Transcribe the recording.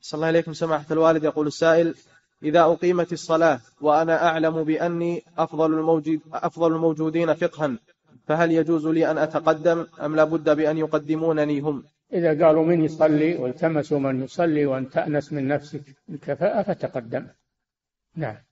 صلى الله عليكم سماحة الوالد. يقول السائل: إذا أقيمت الصلاة وأنا أعلم بأني أفضل الموجودين فقها، فهل يجوز لي أن أتقدم أم لا بد بأن يقدمونني هم؟ إذا قالوا من يصلي والتمسوا من يصلي وأن تأنس من نفسك الكفاءة فتقدم. نعم.